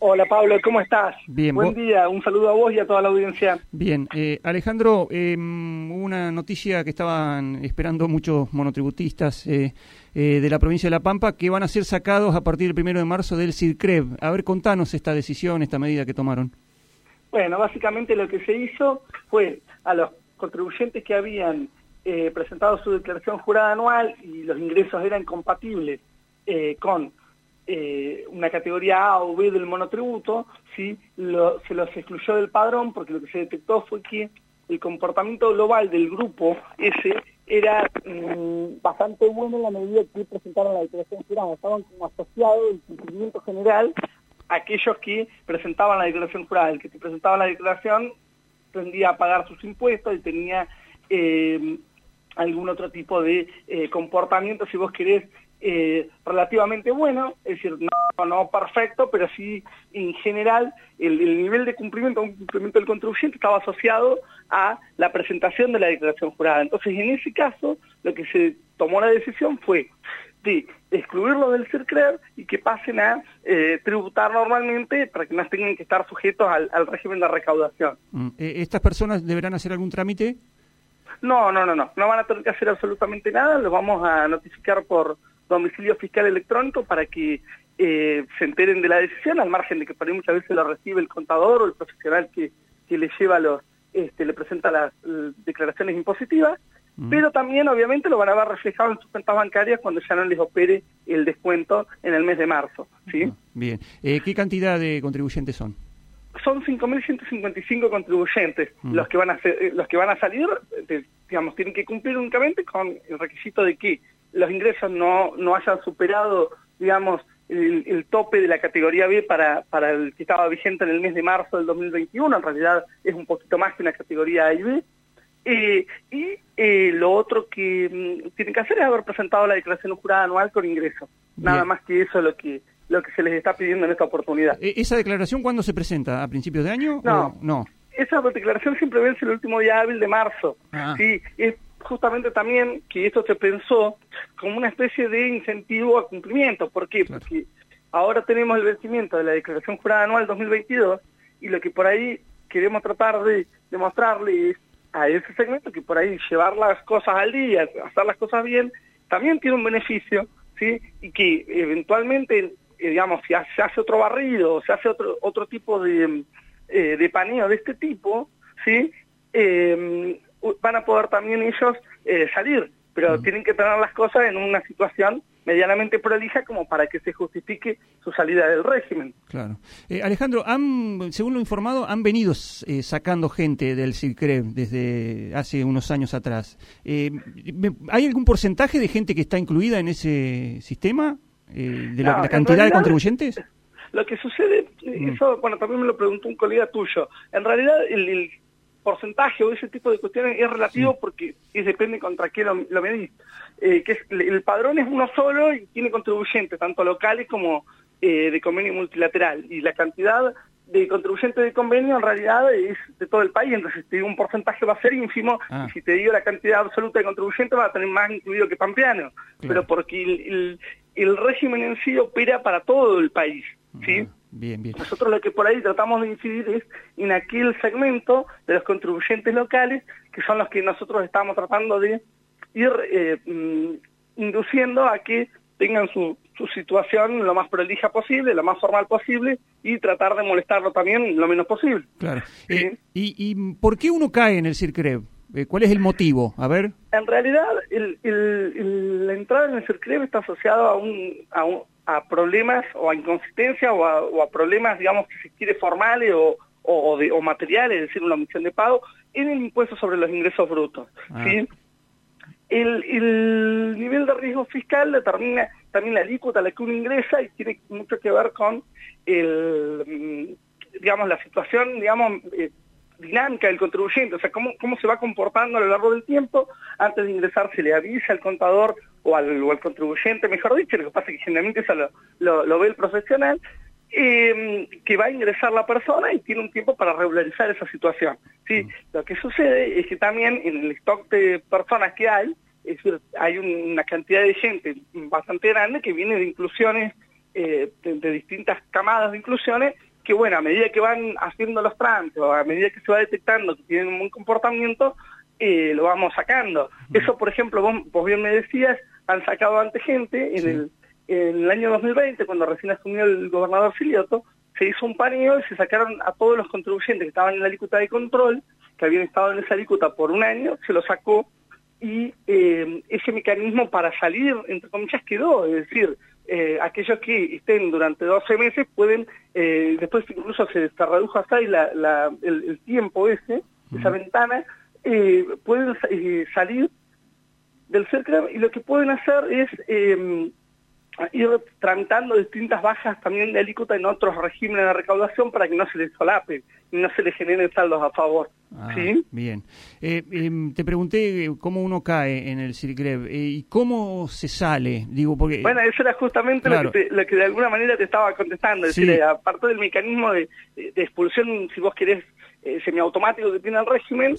Hola Pablo, ¿cómo estás? Bien. Buen día, un saludo a vos y a toda la audiencia. Bien, Alejandro, una noticia que estaban esperando muchos monotributistas de la provincia de La Pampa, que van a ser sacados a partir del 1 de marzo del CIRCREV. A ver, contanos esta decisión, esta medida que tomaron. Bueno, básicamente lo que se hizo fue a los contribuyentes que habían presentado su declaración jurada anual y los ingresos eran compatibles con una categoría A o B del monotributo, ¿sí? Se los excluyó del padrón porque lo que se detectó fue que el comportamiento global del grupo ese era bastante bueno en la medida que presentaron la declaración jurada. Estaban como asociados del cumplimiento general a aquellos que presentaban la declaración jurada. El que te presentaba la declaración tendía a pagar sus impuestos y tenía algún otro tipo de comportamiento, si vos querés, relativamente bueno, es decir, no perfecto, pero sí en general el nivel de cumplimiento del contribuyente estaba asociado a la presentación de la declaración jurada. Entonces, en ese caso, lo que se tomó la decisión fue de excluirlo del CIRCREV y que pasen a tributar normalmente para que no tengan que estar sujetos al régimen de recaudación. ¿Estas personas deberán hacer algún trámite? No van a tener que hacer absolutamente nada, los vamos a notificar por domicilio fiscal electrónico para que se enteren de la decisión, al margen de que por ahí muchas veces lo recibe el contador o el profesional que le lleva le presenta las declaraciones impositivas, pero también obviamente lo van a ver reflejado en sus cuentas bancarias cuando ya no les opere el descuento en el mes de marzo, ¿sí? Bien. ¿Qué cantidad de contribuyentes son? Son 5.155 contribuyentes los que van a salir, digamos, tienen que cumplir únicamente con el requisito de que los ingresos no hayan superado, digamos, el tope de la categoría B para el que estaba vigente en el mes de marzo del 2021, en realidad es un poquito más que una categoría A y B, y lo otro que tienen que hacer es haber presentado la declaración jurada anual con ingresos. Nada más que eso es lo que se les está pidiendo en esta oportunidad. ¿Esa declaración cuándo se presenta? ¿A principios de año? No. Esa declaración siempre vence el último día hábil de marzo. Sí, es justamente también que esto se pensó como una especie de incentivo a cumplimiento. ¿Por qué? Claro. Porque ahora tenemos el vencimiento de la declaración jurada anual 2022 y lo que por ahí queremos tratar de demostrarle es a ese segmento que por ahí llevar las cosas al día, hacer las cosas bien, también tiene un beneficio, ¿sí? Y que eventualmente, digamos, si se hace otro barrido, se hace otro tipo de paneo de este tipo, ¿sí? Van a poder también ellos salir, pero tienen que tener las cosas en una situación medianamente prolija como para que se justifique su salida del régimen. Claro. Alejandro, según lo informado, han venido sacando gente del CIRCREV desde hace unos años atrás. ¿Hay algún porcentaje de gente que está incluida en ese sistema? ¿La cantidad de contribuyentes? Lo que sucede, eso, bueno, también me lo preguntó un colega tuyo, en realidad el porcentaje o ese tipo de cuestiones es relativo porque depende contra qué lo medís. El padrón es uno solo y tiene contribuyentes, tanto locales como de convenio multilateral, y la cantidad de contribuyentes de convenio en realidad es de todo el país, entonces te digo un porcentaje va a ser ínfimo, y si te digo la cantidad absoluta de contribuyentes va a tener más incluido que Pampeano, pero porque el régimen en sí opera para todo el país, ¿sí? Bien. Nosotros lo que por ahí tratamos de incidir es en aquel segmento de los contribuyentes locales, que son los que nosotros estamos tratando de ir induciendo a que tengan su situación lo más prolija posible, lo más formal posible, y tratar de molestarlo también lo menos posible. Claro. ¿Sí? ¿Y por qué uno cae en el CIRCREV? ¿Cuál es el motivo? A ver. En realidad, la entrada en el CIRCREV está asociada a problemas o a inconsistencia o a problemas, digamos, que se quiere formales o materiales, es decir, una omisión de pago en el impuesto sobre los ingresos brutos. ¿Sí? El nivel de riesgo fiscal determina también la alícuota a la que uno ingresa y tiene mucho que ver con la situación, dinámica del contribuyente, o sea, cómo se va comportando a lo largo del tiempo. Antes de ingresar se le avisa al contador o al contribuyente, mejor dicho, lo que pasa es que generalmente eso lo ve el profesional, que va a ingresar la persona y tiene un tiempo para regularizar esa situación. ¿Sí? Lo que sucede es que también en el stock de personas que hay, es decir, hay una cantidad de gente bastante grande que viene de inclusiones, de distintas camadas de inclusiones, que bueno, a medida que van haciendo los trámites, o a medida que se va detectando que tienen un buen comportamiento, lo vamos sacando. Eso, por ejemplo, vos bien me decías, han sacado antes gente en el año 2020, cuando recién asumió el gobernador Silioto, se hizo un paneo y se sacaron a todos los contribuyentes que estaban en la alícuota de control, que habían estado en esa alícuota por un año, se lo sacó, y ese mecanismo para salir, entre comillas, quedó. Es decir, aquellos que estén durante 12 meses pueden, después incluso se redujo hasta ahí el tiempo esa ventana, pueden salir del CERCREM, y lo que pueden hacer es ir tramitando distintas bajas también de alícuota en otros regímenes de recaudación para que no se les solape y no se les generen saldos a favor. ¿Sí? Bien. Te pregunté cómo uno cae en el CIRCREV y cómo se sale. Digo, porque bueno, eso era justamente claro, lo que de alguna manera te estaba contestando. Es decir, aparte del mecanismo de expulsión, si vos querés, semiautomático que tiene el régimen,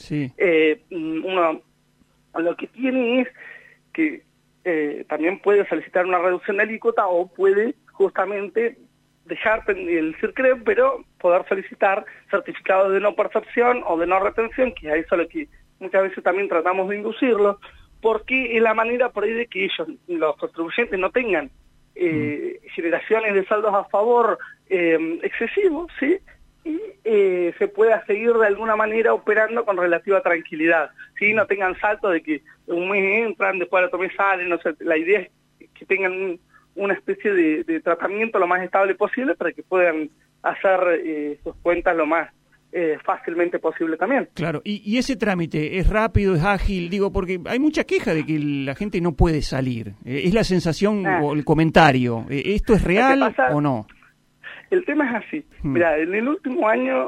uno lo que tiene es que también puede solicitar una reducción de alícuota o puede justamente dejar el CIRCREV, pero poder solicitar certificados de no percepción o de no retención, que a eso es lo que muchas veces también tratamos de inducirlo, porque es la manera por ahí de que ellos, los contribuyentes, no tengan generaciones de saldos a favor excesivos, ¿sí? Y se pueda seguir de alguna manera operando con relativa tranquilidad, ¿sí? No tengan saltos de que un mes entran, después al otro mes salen, no sé, la idea es que tengan una especie de tratamiento lo más estable posible para que puedan hacer sus cuentas lo más fácilmente posible también. Claro, y ese trámite es rápido, es ágil, digo, porque hay mucha queja de que la gente no puede salir. Es la sensación o el comentario. ¿Esto es real o no? El tema es así. Mira, en el último año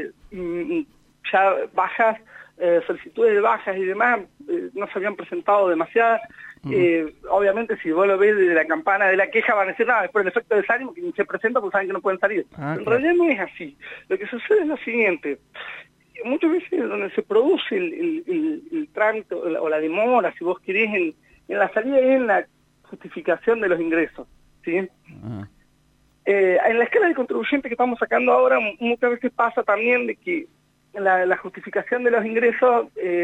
ya bajas, solicitudes de bajas y demás, no se habían presentado demasiadas. Obviamente, si vos lo ves desde la campana de la queja, van a decir, no, es por el efecto de desánimo que ni se presenta porque saben que no pueden salir. En realidad no es así. Lo que sucede es lo siguiente. Muchas veces donde se produce el trámite o la demora, si vos querés, en la salida es en la justificación de los ingresos, ¿sí? En la escala de contribuyente que estamos sacando ahora, muchas veces pasa también de que la justificación de los ingresos,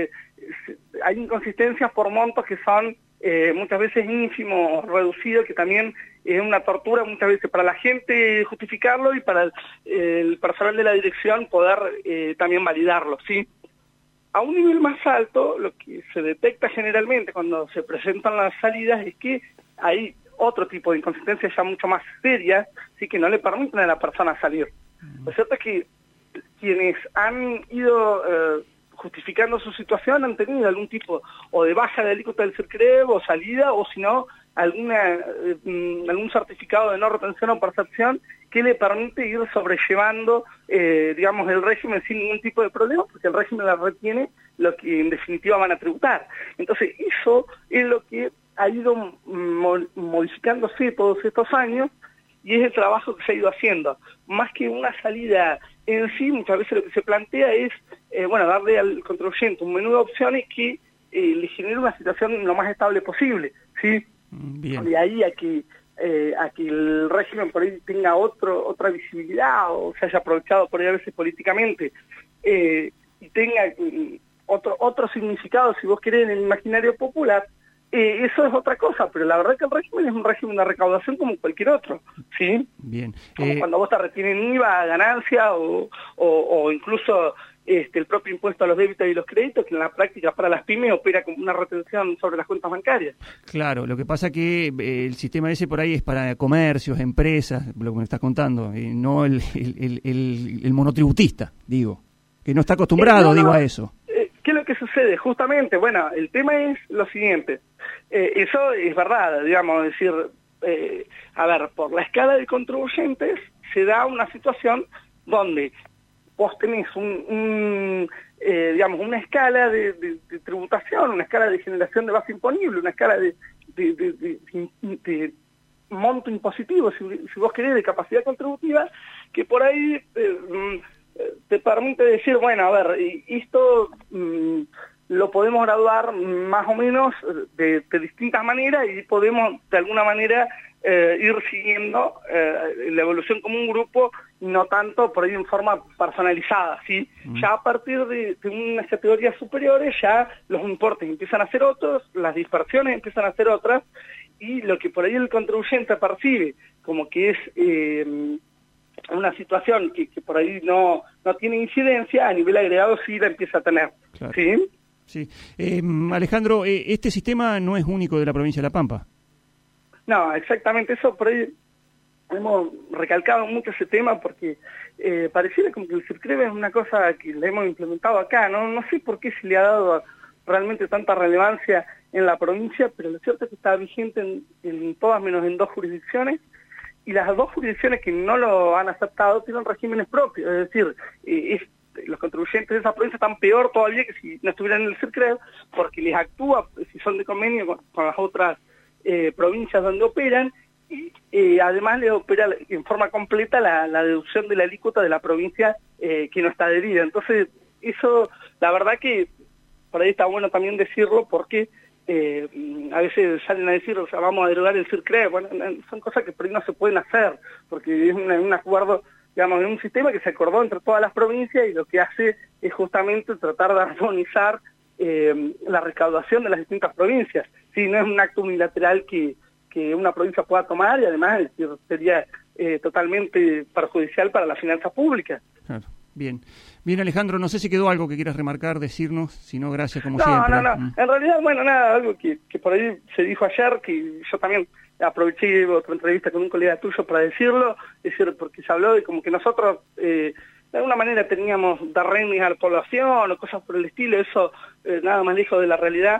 hay inconsistencias por montos que son muchas veces ínfimos, reducidos, que también es una tortura muchas veces para la gente justificarlo y para el personal de la dirección poder también validarlo, ¿sí? A un nivel más alto, lo que se detecta generalmente cuando se presentan las salidas es que hay otro tipo de inconsistencias ya mucho más serias, sí, que no le permiten a la persona salir. Lo cierto es que quienes han ido justificando su situación han tenido algún tipo o de baja de alícuota del CIRCREV o salida, o si no, algún certificado de no retención o percepción que le permite ir sobrellevando, digamos, el régimen sin ningún tipo de problema, porque el régimen la retiene lo que en definitiva van a tributar. Entonces, eso es lo que ha ido modificándose todos estos años, y es el trabajo que se ha ido haciendo. Más que una salida en sí, muchas veces lo que se plantea es, darle al contribuyente un menú de opciones que le genere una situación lo más estable posible, ¿sí? Bien. De ahí a que el régimen por ahí tenga otra visibilidad o se haya aprovechado por ahí a veces políticamente, y tenga otro significado, si vos querés, en el imaginario popular. Eso es otra cosa, pero la verdad que el régimen es un régimen de recaudación como cualquier otro, ¿sí? Bien. Como cuando vos te retienen IVA, ganancia, o incluso el propio impuesto a los débitos y los créditos, que en la práctica para las pymes opera como una retención sobre las cuentas bancarias. Claro, lo que pasa que el sistema ese por ahí es para comercios, empresas, lo que me estás contando, no el monotributista, digo, que no está acostumbrado, a eso. ¿Qué es lo que sucede? Justamente, bueno, el tema es lo siguiente. Eso es verdad, digamos, decir, por la escala de contribuyentes se da una situación donde vos tenés una escala de tributación, una escala de generación de base imponible, una escala de monto impositivo, si vos querés, de capacidad contributiva, que por ahí te permite decir, esto lo podemos graduar más o menos de distintas maneras, y podemos de alguna manera ir siguiendo la evolución como un grupo y no tanto por ahí en forma personalizada, ¿sí? Ya a partir de unas categorías superiores ya los importes empiezan a ser otros, las dispersiones empiezan a ser otras, y lo que por ahí el contribuyente percibe como que es una situación que por ahí no tiene incidencia, a nivel agregado sí la empieza a tener. Claro. ¿Sí? Sí. Alejandro, este sistema no es único de la provincia de La Pampa. No, exactamente, eso por ahí hemos recalcado mucho ese tema porque pareciera como que el CIRCREV es una cosa que le hemos implementado acá, no sé por qué se le ha dado realmente tanta relevancia en la provincia, pero lo cierto es que está vigente en todas menos en 2 jurisdicciones, y las 2 jurisdicciones que no lo han aceptado tienen regímenes propios, es decir, los contribuyentes de esa provincia están peor todavía que si no estuvieran en el CIRCREV, porque les actúa, si son de convenio con las otras provincias donde operan, y además les opera en forma completa la deducción de la alícuota de la provincia que no está adherida. Entonces, eso, la verdad que por ahí está bueno también decirlo, porque a veces salen a decir, o sea, vamos a derogar el CIRCREV. Bueno, son cosas que por ahí no se pueden hacer, porque es un acuerdo, digamos, de un sistema que se acordó entre todas las provincias, y lo que hace es justamente tratar de armonizar la recaudación de las distintas provincias. Sí, no es un acto unilateral que una provincia pueda tomar, y además sería totalmente perjudicial para las finanzas públicas. Claro. Bien, Alejandro, no sé si quedó algo que quieras remarcar, decirnos, si no, gracias como siempre. No, en realidad, bueno, nada, algo que por ahí se dijo ayer, que yo también aproveché otra entrevista con un colega tuyo para decirlo, es decir, porque se habló de como que nosotros de alguna manera teníamos darrenes a la población o cosas por el estilo, eso nada más lejos de la realidad.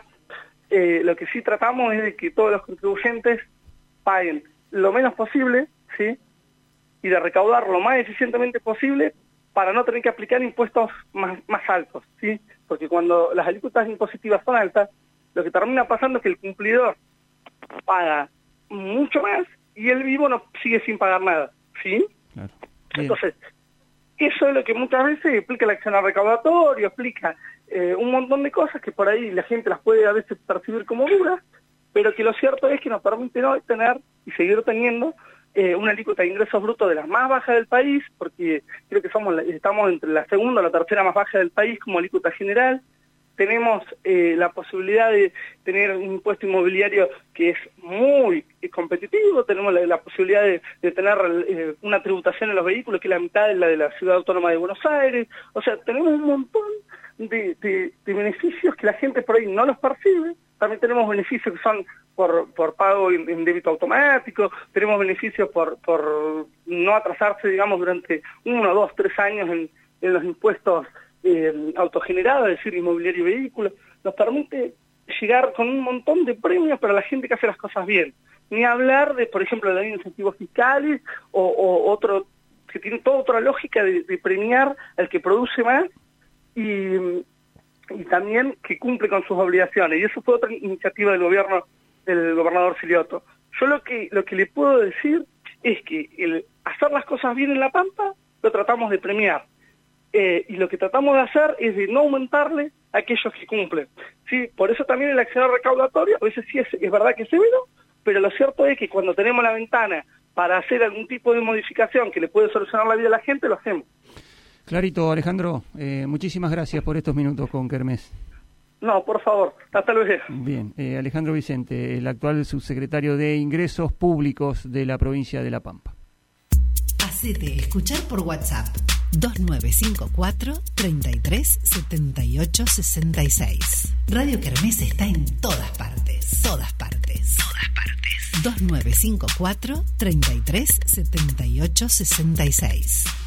Lo que sí tratamos es de que todos los contribuyentes paguen lo menos posible, ¿sí? Y de recaudar lo más eficientemente posible para no tener que aplicar impuestos más altos, ¿sí? Porque cuando las alícuotas impositivas son altas, lo que termina pasando es que el cumplidor paga mucho más y el vivo no sigue sin pagar nada, ¿sí? Claro. Entonces, eso es lo que muchas veces explica el accionar recaudatorio, explica un montón de cosas que por ahí la gente las puede a veces percibir como duras, pero que lo cierto es que nos permite hoy tener y seguir teniendo una alícuota de ingresos brutos de las más bajas del país, porque creo que estamos entre la segunda o la tercera más baja del país como alícuota general. Tenemos la posibilidad de tener un impuesto inmobiliario que es muy competitivo, tenemos la posibilidad de tener una tributación en los vehículos que es la mitad de la de la Ciudad Autónoma de Buenos Aires. O sea, tenemos un montón de beneficios que la gente por ahí no los percibe. También tenemos beneficios que son por pago en débito automático, tenemos beneficios por no atrasarse, digamos, durante 1, 2, 3 años en los impuestos autogenerados, es decir, inmobiliario y vehículos. Nos permite llegar con un montón de premios para la gente que hace las cosas bien. Ni hablar de, por ejemplo, de incentivos fiscales o otro, que tiene toda otra lógica de premiar al que produce más y también que cumple con sus obligaciones. Y eso fue otra iniciativa del gobernador Silioto. Yo lo que le puedo decir es que el hacer las cosas bien en La Pampa lo tratamos de premiar. Y lo que tratamos de hacer es de no aumentarle a aquellos que cumplen. ¿Sí? Por eso también el accionar recaudatorio, a veces sí es verdad que es severo, pero lo cierto es que cuando tenemos la ventana para hacer algún tipo de modificación que le puede solucionar la vida a la gente, lo hacemos. Clarito, Alejandro, muchísimas gracias por estos minutos con Kermés. No, por favor, hasta luego. Bien, Alejandro Vicente, el actual subsecretario de Ingresos Públicos de la provincia de La Pampa. Hacete escuchar por WhatsApp 2954 33 78 66. Radio Kermés está en todas partes. 2954 33 78 66.